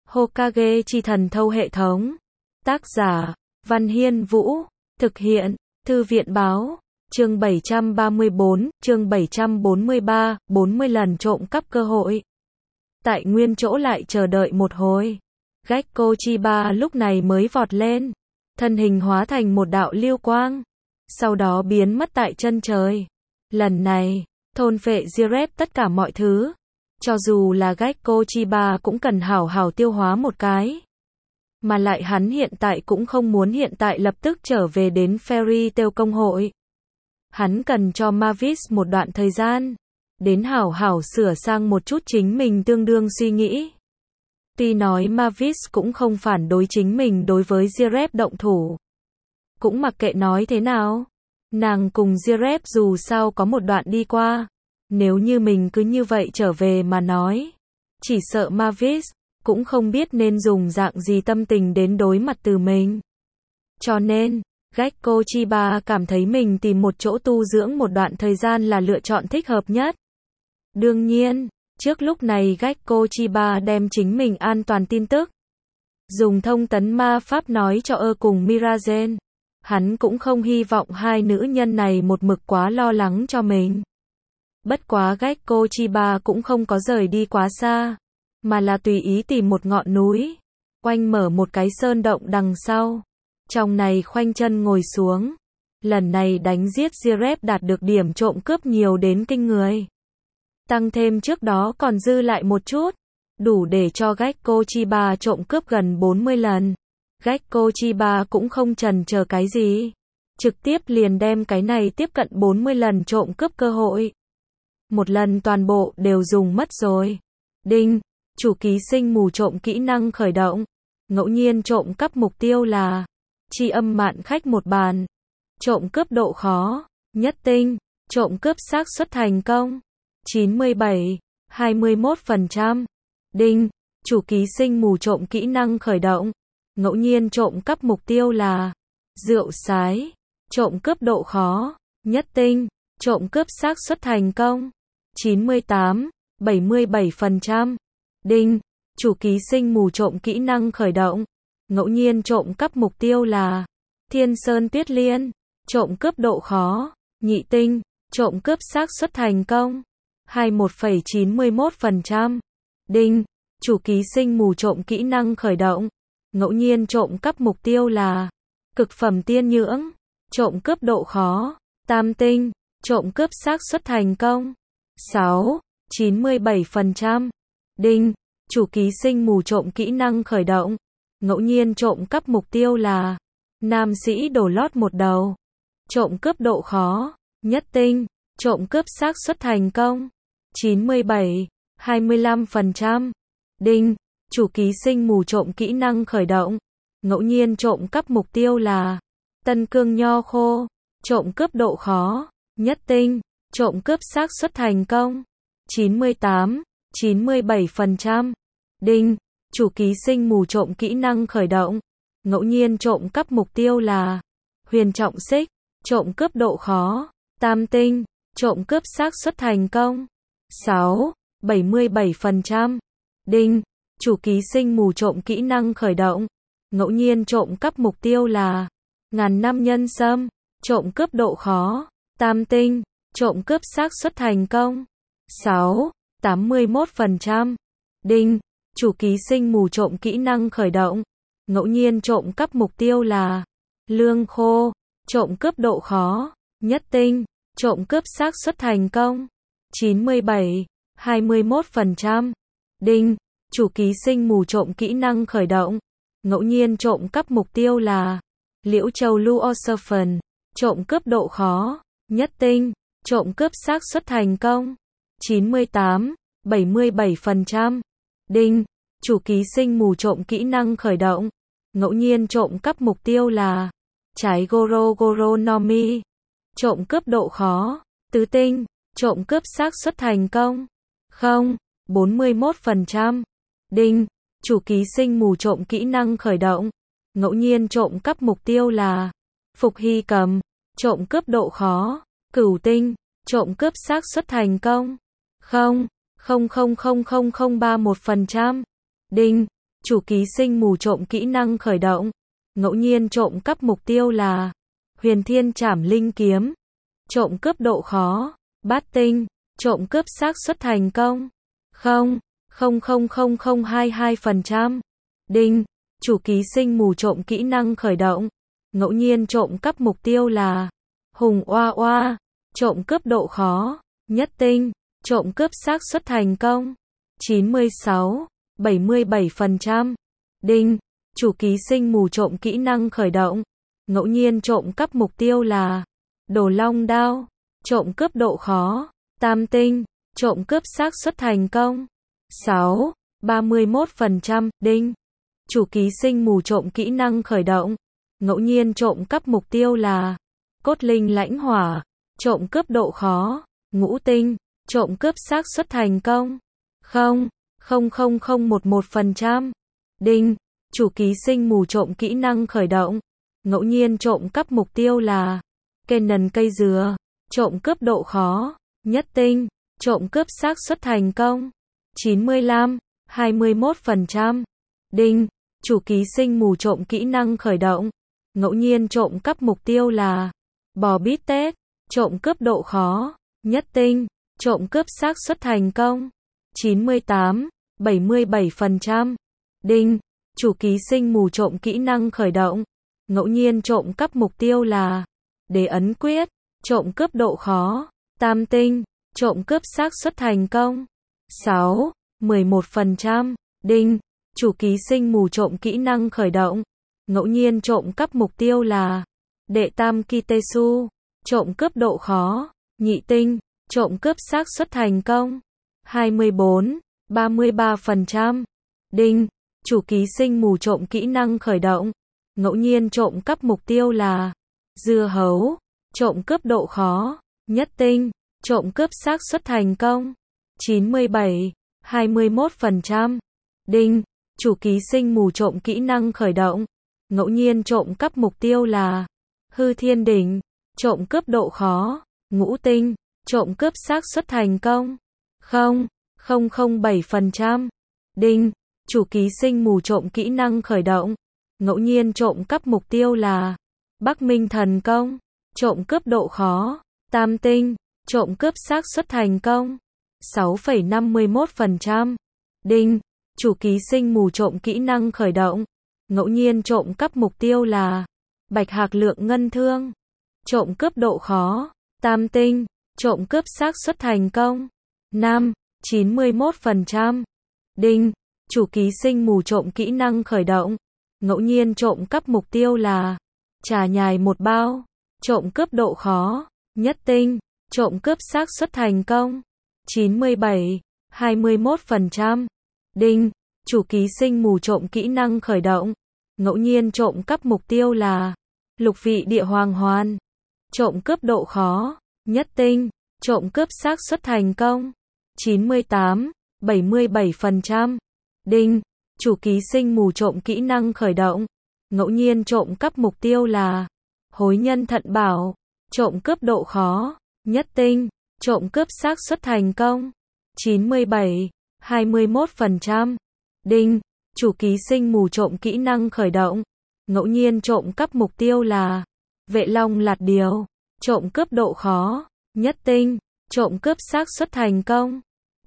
Hokage chi thần thâu hệ thống. Tác giả, Văn Hiên Vũ. Thực hiện, Thư viện Báo. Chương 734, chương 743, 40 lần trộm cắp cơ hội. Tại nguyên chỗ lại chờ đợi một hồi. Gekko Chiba lúc này mới vọt lên. Thân hình hóa thành một đạo lưu quang. Sau đó biến mất tại chân trời. Lần này, thôn phệ Jirep tất cả mọi thứ. Cho dù là Gekko Chiba cũng cần hảo hảo tiêu hóa một cái. Mà lại hắn hiện tại cũng không muốn hiện tại lập tức trở về đến Fairy Tail công hội. Hắn cần cho Mavis một đoạn thời gian. Đến hảo hảo sửa sang một chút chính mình tương đương suy nghĩ. Tuy nói Mavis cũng không phản đối chính mình đối với Jirep động thủ. Cũng mặc kệ nói thế nào. Nàng cùng Jirep dù sao có một đoạn đi qua. Nếu như mình cứ như vậy trở về mà nói. Chỉ sợ Mavis cũng không biết nên dùng dạng gì tâm tình đến đối mặt từ mình. Cho nên, Gekko Chiba cảm thấy mình tìm một chỗ tu dưỡng một đoạn thời gian là lựa chọn thích hợp nhất. Đương nhiên, trước lúc này Gekko Chiba đem chính mình an toàn tin tức. Dùng thông tấn ma pháp nói cho cùng Mirazen. Hắn cũng không hy vọng hai nữ nhân này một mực quá lo lắng cho mình. Bất quá Gekko Chiba cũng không có rời đi quá xa. Mà là tùy ý tìm một ngọn núi. Khoanh mở một cái sơn động đằng sau. Trong này khoanh chân ngồi xuống. Lần này đánh giết Jirep đạt được điểm trộm cướp nhiều đến kinh người. Tăng thêm trước đó còn dư lại một chút. Đủ để cho Gekko Chiba trộm cướp gần 40 lần. Gekko Chiba cũng không chần chờ cái gì. Trực tiếp liền đem cái này tiếp cận 40 lần trộm cướp cơ hội. Một lần toàn bộ đều dùng mất rồi. Đinh. Chủ ký sinh mù trộm kỹ năng khởi động. Ngẫu nhiên trộm cắp mục tiêu là tri âm mạn khách một bàn. Trộm cướp độ khó nhất tinh. Trộm cướp xác suất thành công 97, 21%. Đinh. Chủ ký sinh mù trộm kỹ năng khởi động. Ngẫu nhiên trộm cắp mục tiêu là rượu sái. Trộm cướp độ khó nhất tinh. Trộm cướp xác suất thành công 98, 77%. Đinh. Chủ ký sinh mù trộm kỹ năng khởi động. Ngẫu nhiên trộm cắp mục tiêu là Thiên Sơn Tuyết Liên. Trộm cướp độ khó nhị tinh. Trộm cướp xác suất thành công 21,91%. Đinh. Chủ ký sinh mù trộm kỹ năng khởi động. Ngẫu nhiên trộm cắp mục tiêu là Cực phẩm tiên nhưỡng. Trộm cướp độ khó tam tinh. Trộm cướp xác suất thành công 97%. Đinh. Chủ ký sinh mù trộm kỹ năng khởi động. Ngẫu nhiên trộm cắp mục tiêu là Nam sĩ đổ lót một đầu. Trộm cướp độ khó nhất tinh. Trộm cướp xác suất thành công 97, 25%. Đinh. Chủ ký sinh mù trộm kỹ năng khởi động. Ngẫu nhiên trộm cắp mục tiêu là Tân cương nho khô. Trộm cướp độ khó nhất tinh. Trộm cướp xác suất thành công 98, 97%. Đinh. Chủ ký sinh mù trộm kỹ năng khởi động. Ngẫu nhiên trộm cắp mục tiêu là Huyền trọng xích. Trộm cướp độ khó tam tinh. Trộm cướp xác suất thành công 77%. Đinh. Chủ ký sinh mù trộm kỹ năng khởi động. Ngẫu nhiên trộm cắp mục tiêu là Ngàn năm nhân sâm. Trộm cướp độ khó tam tinh. Trộm cướp xác suất thành công 81%. Đinh. Chủ ký sinh mù trộm kỹ năng khởi động. Ngẫu nhiên trộm cắp mục tiêu là Lương khô. Trộm cướp độ khó nhất tinh. Trộm cướp xác suất thành công 97, 21%. Đinh. Chủ ký sinh mù trộm kỹ năng khởi động. Ngẫu nhiên trộm cắp mục tiêu là Liễu Châu Luoserfen. Trộm cướp độ khó nhất tinh. Trộm cướp xác suất thành công 98, 77%. Đinh. Chủ ký sinh mù trộm kỹ năng khởi động. Ngẫu nhiên trộm cắp mục tiêu là Trái Goro Goro Nomi. Trộm cướp độ khó tứ tinh. Trộm cướp xác suất thành công 41%. Đinh. Chủ ký sinh mù trộm kỹ năng khởi động. Ngẫu nhiên trộm cắp mục tiêu là Phục Hy Cầm. Trộm cướp độ khó cửu tinh. Trộm cướp xác suất thành công 0,000031%. Đinh. Chủ ký sinh mù trộm kỹ năng khởi động. Ngẫu nhiên trộm cắp mục tiêu là Huyền Thiên Trảm Linh Kiếm. Trộm cướp độ khó. Bát tinh. Trộm cướp xác suất thành công 0,00022%. Đinh. Chủ ký sinh mù trộm kỹ năng khởi động. Ngẫu nhiên trộm cắp mục tiêu là Hùng Oa Oa. Trộm cướp độ khó. Nhất tinh. Trộm cướp xác suất thành công 96,77%. Đinh. Chủ ký sinh mù trộm kỹ năng khởi động. Ngẫu nhiên trộm cắp mục tiêu là Đồ Long Đao. Trộm cướp độ khó. Tam tinh. Trộm cướp xác suất thành công 6,31%. Đinh. Chủ ký sinh mù trộm kỹ năng khởi động. Ngẫu nhiên trộm cắp mục tiêu là Cốt Linh Lãnh Hỏa. Trộm cướp độ khó. Ngũ tinh. Trộm cướp xác suất thành công 0,00011%. Đinh. Chủ ký sinh mù trộm kỹ năng khởi động. Ngẫu nhiên trộm cắp mục tiêu là Kennen Cây Dừa. Trộm cướp độ khó. Nhất tinh. Trộm cướp xác suất thành công 95,21%. Đinh. Chủ ký sinh mù trộm kỹ năng khởi động. Ngẫu nhiên trộm cắp mục tiêu là Bò Bít Tết. Trộm cướp độ khó. Nhất tinh. Trộm cướp xác suất thành công 98,77%. Đinh. Chủ ký sinh mù trộm kỹ năng khởi động. Ngẫu nhiên trộm cắp mục tiêu là Đế Ấn Quyết. Trộm cướp độ khó. Tam tinh. Trộm cướp xác suất thành công 6,11%. Đinh. Chủ ký sinh mù trộm kỹ năng khởi động. Ngẫu nhiên trộm cắp mục tiêu là Đệ Tam Kitesu. Trộm cướp độ khó. Nhị tinh. Trộm cướp xác suất thành công 24,33%. Đinh. Chủ ký sinh mù trộm kỹ năng khởi động. Ngẫu nhiên trộm cắp mục tiêu là Dưa Hấu. Trộm cướp độ khó. Nhất tinh. Trộm cướp xác suất thành công 97,21%. Đinh. Chủ ký sinh mù trộm kỹ năng khởi động. Ngẫu nhiên trộm cắp mục tiêu là Hư Thiên Đỉnh. Trộm cướp độ khó. Ngũ tinh. Trộm cướp xác suất thành công 0,007%. Đinh. Chủ ký sinh mù trộm kỹ năng khởi động. Ngẫu nhiên trộm cắp mục tiêu là Bắc Minh Thần Công. Trộm cướp độ khó. Tam tinh. Trộm cướp xác suất thành công 6,51%. Đinh. Chủ ký sinh mù trộm kỹ năng khởi động. Ngẫu nhiên trộm cắp mục tiêu là Bạch Hạc Lượng Ngân Thương. Trộm cướp độ khó. Tam tinh. Trộm cướp xác suất thành công 91%. Đinh. Chủ ký sinh mù trộm kỹ năng khởi động. Ngẫu nhiên trộm cắp mục tiêu là Trà Nhài Một Bao. Trộm cướp độ khó. Nhất tinh. Trộm cướp xác suất thành công 97,21%. Đinh. Chủ ký sinh mù trộm kỹ năng khởi động. Ngẫu nhiên trộm cắp mục tiêu là Lục Vị Địa Hoàng Hoàn. Trộm cướp độ khó. Nhất tinh. Trộm cướp xác suất thành công 98,77%. Đinh. Chủ ký sinh mù trộm kỹ năng khởi động. Ngẫu nhiên trộm cắp mục tiêu là Hối Nhân Thận Bảo. Trộm cướp độ khó. Nhất tinh. Trộm cướp xác suất thành công 97,21%. Đinh. Chủ ký sinh mù trộm kỹ năng khởi động. Ngẫu nhiên trộm cắp mục tiêu là Vệ Long Lạt Điều. Trộm cướp độ khó. Nhất tinh. Trộm cướp xác suất thành công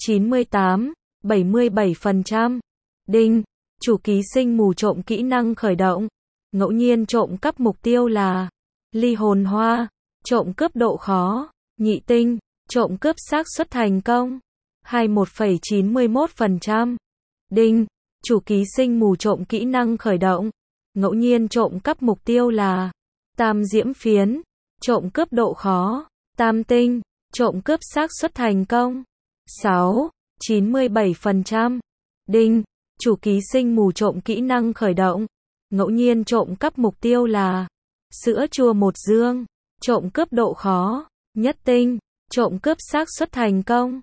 98,77%. Đinh. Chủ ký sinh mù trộm kỹ năng khởi động. Ngẫu nhiên trộm cắp mục tiêu là Ly Hồn Hoa. Trộm cướp độ khó. Nhị tinh. Trộm cướp xác suất thành công 21,91%. Đinh. Chủ ký sinh mù trộm kỹ năng khởi động. Ngẫu nhiên trộm cắp mục tiêu là Tam Diễm Phiến. Trộm cướp độ khó. Tam tinh. Trộm cướp xác suất thành công 6,97%. Đinh. Chủ ký sinh mù trộm kỹ năng khởi động. Ngẫu nhiên trộm cắp mục tiêu là Sữa Chua Một Dương. Trộm cướp độ khó. Nhất tinh. Trộm cướp xác suất thành công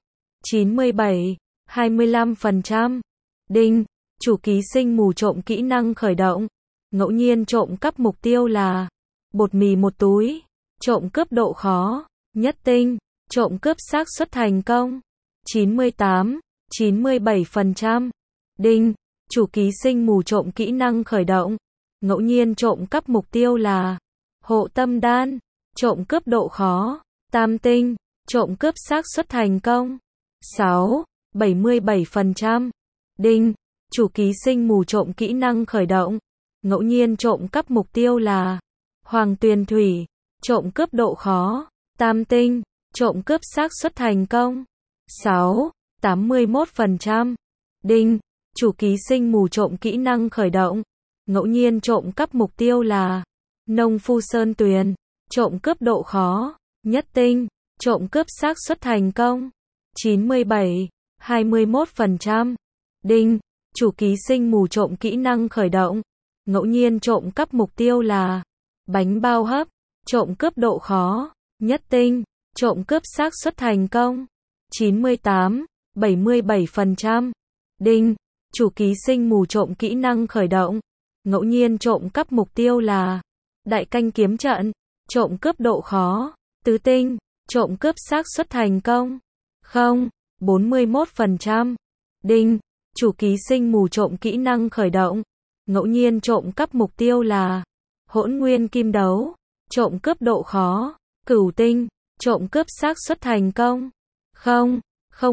97,25%. Đinh. Chủ ký sinh mù trộm kỹ năng khởi động. Ngẫu nhiên trộm cắp mục tiêu là Bột mì một túi. Trộm cướp độ khó. Nhất tinh. Trộm cướp xác suất thành công 98,97%. Đinh. chủ ký sinh mù trộm kỹ năng khởi động. Ngẫu nhiên trộm cắp mục tiêu là hộ tâm đan, trộm cướp độ khó, tam tinh, trộm cướp xác suất thành công 6, 77%. Đinh, chủ ký sinh mù trộm kỹ năng khởi động. Ngẫu nhiên trộm cắp mục tiêu là hoàng tuyền thủy, trộm cướp độ khó, tam tinh, trộm cướp xác suất thành công 6, 81%. Đinh, chủ ký sinh mù trộm kỹ năng khởi động. Ngẫu nhiên trộm cắp mục tiêu là nông phu sơn tuyền, trộm cướp độ khó, nhất tinh, trộm cướp xác suất thành công 97, 21%. Đinh, chủ ký sinh mù trộm kỹ năng khởi động. Ngẫu nhiên trộm cắp mục tiêu là bánh bao hấp, trộm cướp độ khó, nhất tinh, trộm cướp xác suất thành công 98, 77%. Đinh, chủ ký sinh mù trộm kỹ năng khởi động. Ngẫu nhiên trộm cắp mục tiêu là đại canh kiếm trận, trộm cướp độ khó, tứ tinh, trộm cướp xác suất thành công 0, 41%. Đinh, chủ ký sinh mù trộm kỹ năng khởi động. Ngẫu nhiên trộm cắp mục tiêu là hỗn nguyên kim đấu, trộm cướp độ khó, cửu tinh, trộm cướp xác suất thành công 0,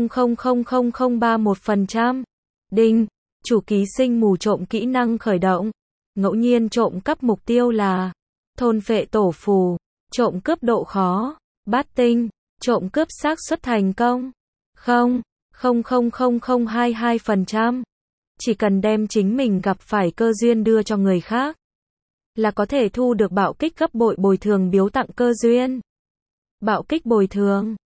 0,00031%. Đinh, chủ ký sinh mù trộm kỹ năng khởi động. Ngẫu nhiên trộm cắp mục tiêu là thôn phệ tổ phù, trộm cướp độ khó, bát tinh, trộm cướp xác suất thành công 0, 0,00022%. Chỉ cần đem chính mình gặp phải cơ duyên đưa cho người khác là có thể thu được bạo kích gấp bội bồi thường biếu tặng cơ duyên. Bạo kích bồi thường